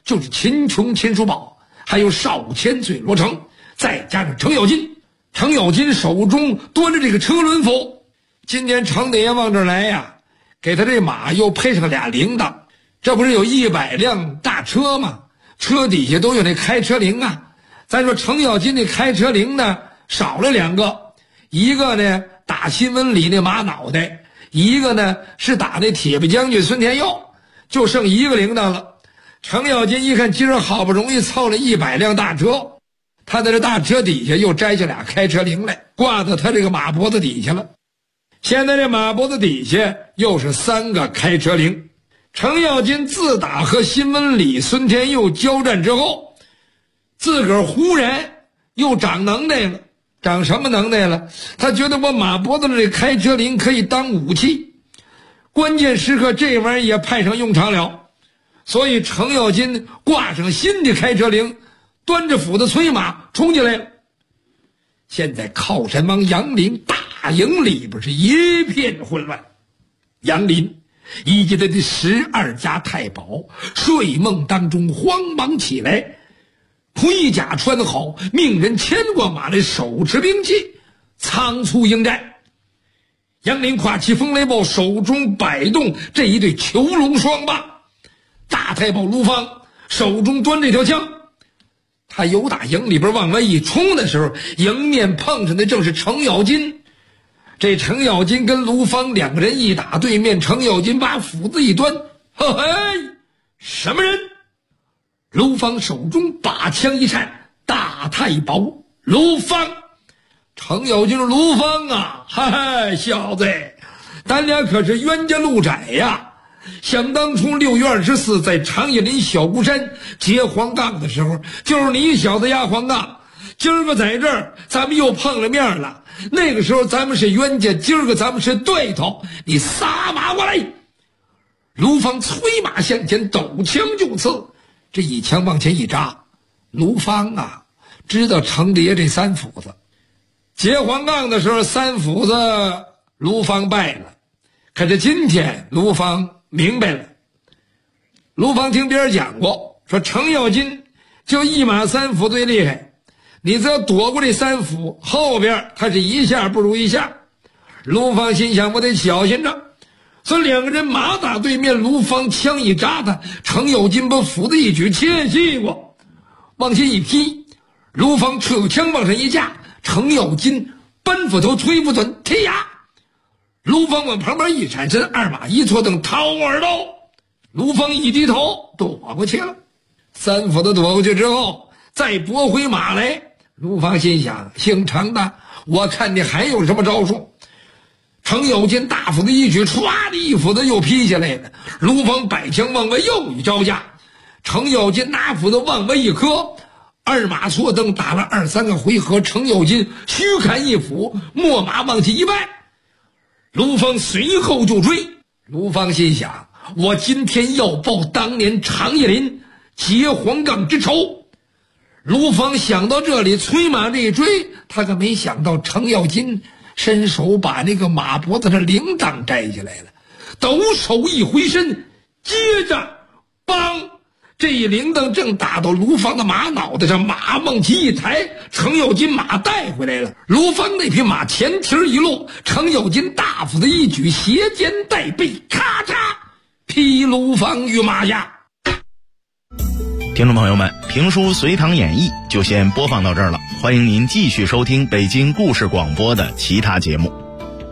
就是秦琼、秦叔宝，还有少千岁罗成，再加上程咬金。程咬金手中端着这个车轮斧。今年程大爷往这儿来呀，给他这马又配上俩铃铛，这不是有100辆大车吗？车底下都有那开车铃啊。咱说程咬金那开车铃呢少了2个，一个呢打新闻里那马脑袋，一个呢是打那铁臂将军孙天佑，就剩一个铃铛了。程咬金一看今儿好不容易凑了100辆大车，他在这大车底下又摘下俩开车铃来，挂到他这个马脖子底下了。现在这马脖子底下又是3个开车铃。程咬金自打和新闻里孙天佑交战之后，自个儿忽然又长能耐了。长什么能耐了？他觉得我马脖子的这开车铃可以当武器，关键时刻这玩意儿也派上用场了。所以程咬金挂上新的开车铃，端着斧子催马冲进来了。现在靠山王杨林大营里边是一片混乱。杨林以及他的12家太保睡梦当中慌忙起来，盔甲穿好，命人牵过马来，手持兵器仓促应战。杨林挎起风雷豹，手中摆动这一对囚龙双棒。大太保卢芳手中端这条枪，他由打营里边往外一冲的时候，迎面碰上的正是程咬金。这程咬金跟卢芳2个人一打对面，程咬金把斧子一端，嘿嘿，什么人？卢芳手中把枪一颤，大太保卢芳。程咬金说：“卢芳啊，嘿嘿，小子，咱俩可是冤家路窄呀。想当初6月24在长叶林小孤山结黄杠的时候，就是你小子压黄杠。今儿个在这儿咱们又碰了面了，那个时候咱们是冤家，今儿个咱们是对头，你撒马过来。”卢芳催马向前，抖枪就刺。这一枪往前一扎，卢芳啊知道程蝶这3斧子结黄杠的时候，3斧子卢芳败了。可是今天卢芳明白了。卢芳听别人讲过，说程咬金就1马3斧最厉害，你只要躲过这3斧，后边他是一下不如一下。卢芳心想，我得小心着。所以2个人马打对面，卢芳枪一扎他，程咬金把斧子一举，切西瓜往前一劈，卢芳扯枪往上一架，程咬金搬斧头推不准，踢呀！卢芳往旁边一闪身，2马一错蹬，掏耳朵。卢芳一低头躲过去了。3斧子躲过去之后，再拨回马来。卢芳心想，姓程的，我看你还有什么招数。程咬金大斧子一举，唰的一斧子又劈下来了。卢芳摆枪往外又一招架，程咬金拿斧子往外一磕，2马错蹬，打了2、3个回合。程咬金虚砍一斧，没马往起一迈，卢芳随后就追。卢芳心想，我今天要报当年长叶林结黄杠之仇。卢芳想到这里，催马这一追，他可没想到程咬金伸手把那个马脖子的铃铛摘下来了，抖手一回身，接着梆，这一铃铛正打到卢芳的马脑袋上，马往起一抬，程咬金马带回来了。卢芳那匹马前蹄一落，程咬金大斧子一举，斜肩带背，咔嚓劈卢芳于马下。 听众朋友们，评书《隋唐演义》就先播放到这儿了，欢迎您继续收听北京故事广播的其他节目。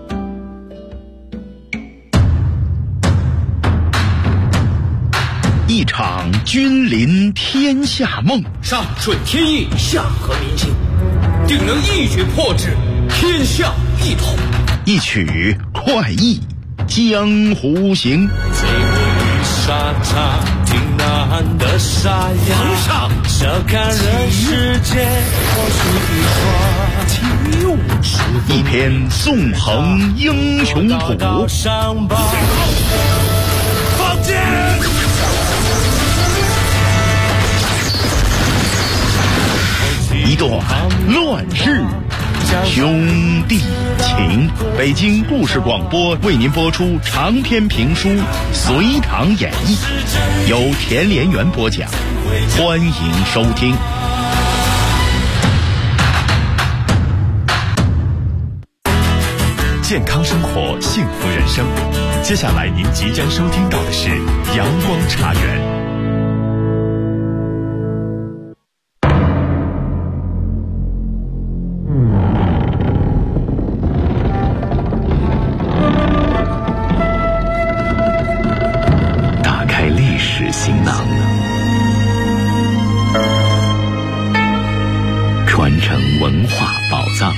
一场君临天下梦， 上顺天意，下合民心，定能一举破之，天下一统。 一曲快意江湖行。 沙场挺难的沙哑，笑看人世间或许一篇纵横英雄谱， 放箭， 一段乱世兄弟情。北京故事广播为您播出长篇评书《隋唐演义》，由田连元播讲，欢迎收听。 健康生活，幸福人生。接下来您即将收听到的是阳光茶园。 打开历史行囊，传承文化宝藏。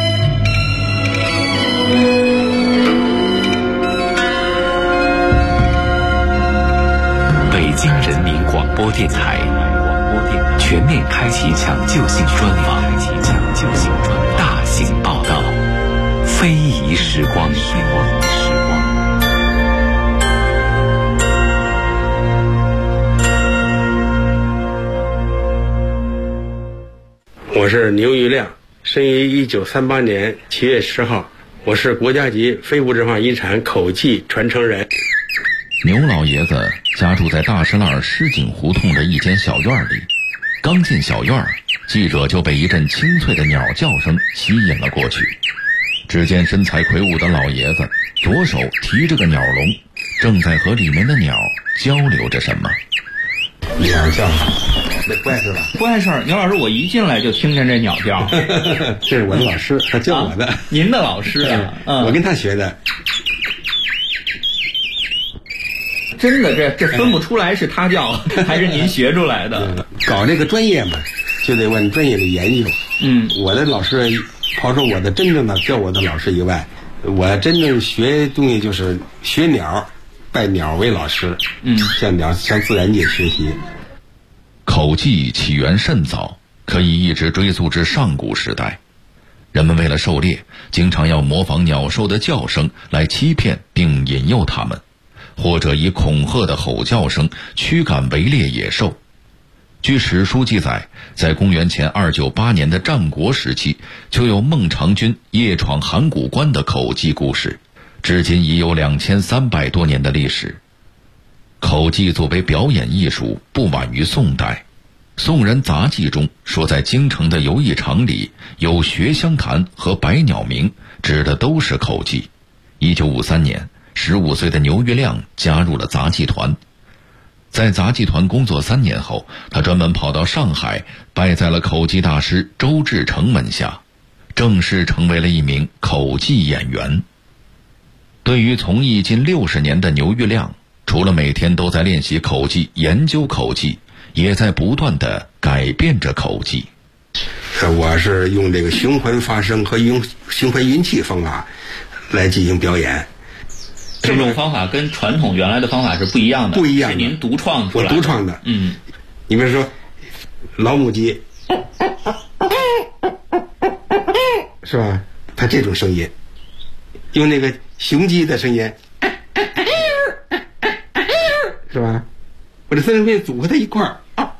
北京人民广播电台全面开启抢救性专访，大型报道，非遗时光。 我是牛玉亮，生于1938年7月10号，我是国家级非物质文化遗产口技传承人。 牛老爷子家住在大石栏狮井胡同的一间小院里，刚进小院，记者就被一阵清脆的鸟叫声吸引了过去。只见身材魁梧的老爷子左手提着个鸟笼，正在和里面的鸟交流着什么。 鸟叫，那怪事吧？ 怪事儿，牛老师，我一进来就听见这鸟叫。 这是我的老师，他教我的。 您的老师啊？ 我跟他学的。 真的，这分不出来是他教还是您学出来的。 搞这个专业嘛，就得问专业的研究。我的老师，刨出我的真正的教我的老师以外，我真正学东西就是学鸟，拜鸟为老师。向自然界学习。 口技起源甚早，可以一直追溯至上古时代。人们为了狩猎，经常要模仿鸟兽的叫声来欺骗并引诱它们，或者以恐吓的吼叫声驱赶围猎野兽。据史书记载，在公元前298年的战国时期，就有孟尝君夜闯函谷关的口技故事，至今已有2300多年的历史。口技作为表演艺术，不晚于宋代。宋人杂记中说，在京城的游艺场里有学香坛和百鸟鸣，指的都是口技。1953年，15岁的牛玉亮加入了杂技团。在杂技团工作3年后，他专门跑到上海，拜在了口技大师周志成门下，正式成为了一名口技演员。对于从艺近60年的牛玉亮，除了每天都在练习口技、研究口技，也在不断地改变着口技。 我是用这个循环发声和用循环音气方法来进行表演。 这种方法跟传统原来的方法是不一样的， 不一样的， 是您独创出来的。 我独创的。你比如说老母鸡，是吧？它这种声音，用那个雄鸡的声音，是吧？我这三声变组合在一块儿，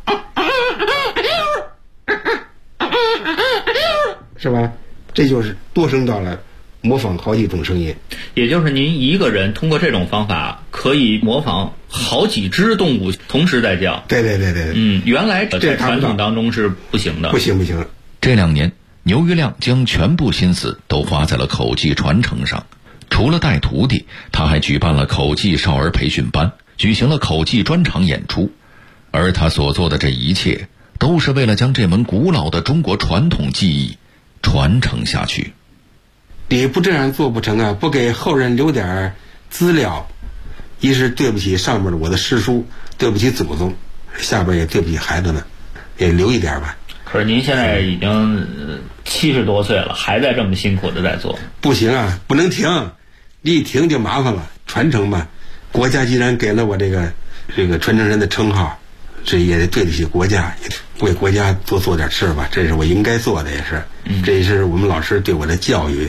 是吧？这就是多声道了，模仿好几种声音。 也就是您一个人通过这种方法可以模仿好几只动物同时在叫。 对。 原来在传统当中是不行的。 不行。 这2年，牛玉亮将全部心思都花在了口技传承上。除了带徒弟，他还举办了口技少儿培训班，举行了口技专场演出。而他所做的这一切，都是为了将这门古老的中国传统技艺传承下去。 你不这样做不成啊！不给后人留点资料，一是对不起上面的我的师叔，对不起祖宗，下边也对不起孩子们，也留一点吧。 可是您现在已经70多岁了，还在这么辛苦的在做。不行啊，不能停，一停就麻烦了。传承吧，国家既然给了我这个传承人的称号，这也得对得起国家，也为国家多做点事吧，这是我应该做的，也是，这也是我们老师对我的教育。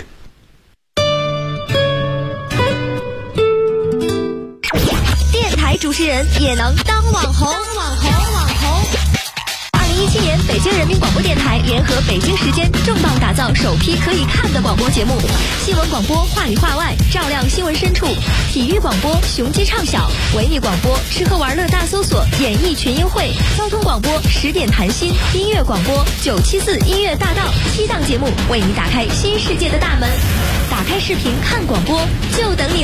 电台主持人也能当网红。2017年北京人民广播电台联合北京时间重磅打造首批可以看的广播节目，新闻广播话里话外，照亮新闻深处；体育广播雄鸡唱晓，文艺广播吃喝玩乐大搜索，演艺群英会；交通广播10点谈心，音乐广播974音乐大道，7档节目为你打开新世界的大门。打开视频看广播，就等你。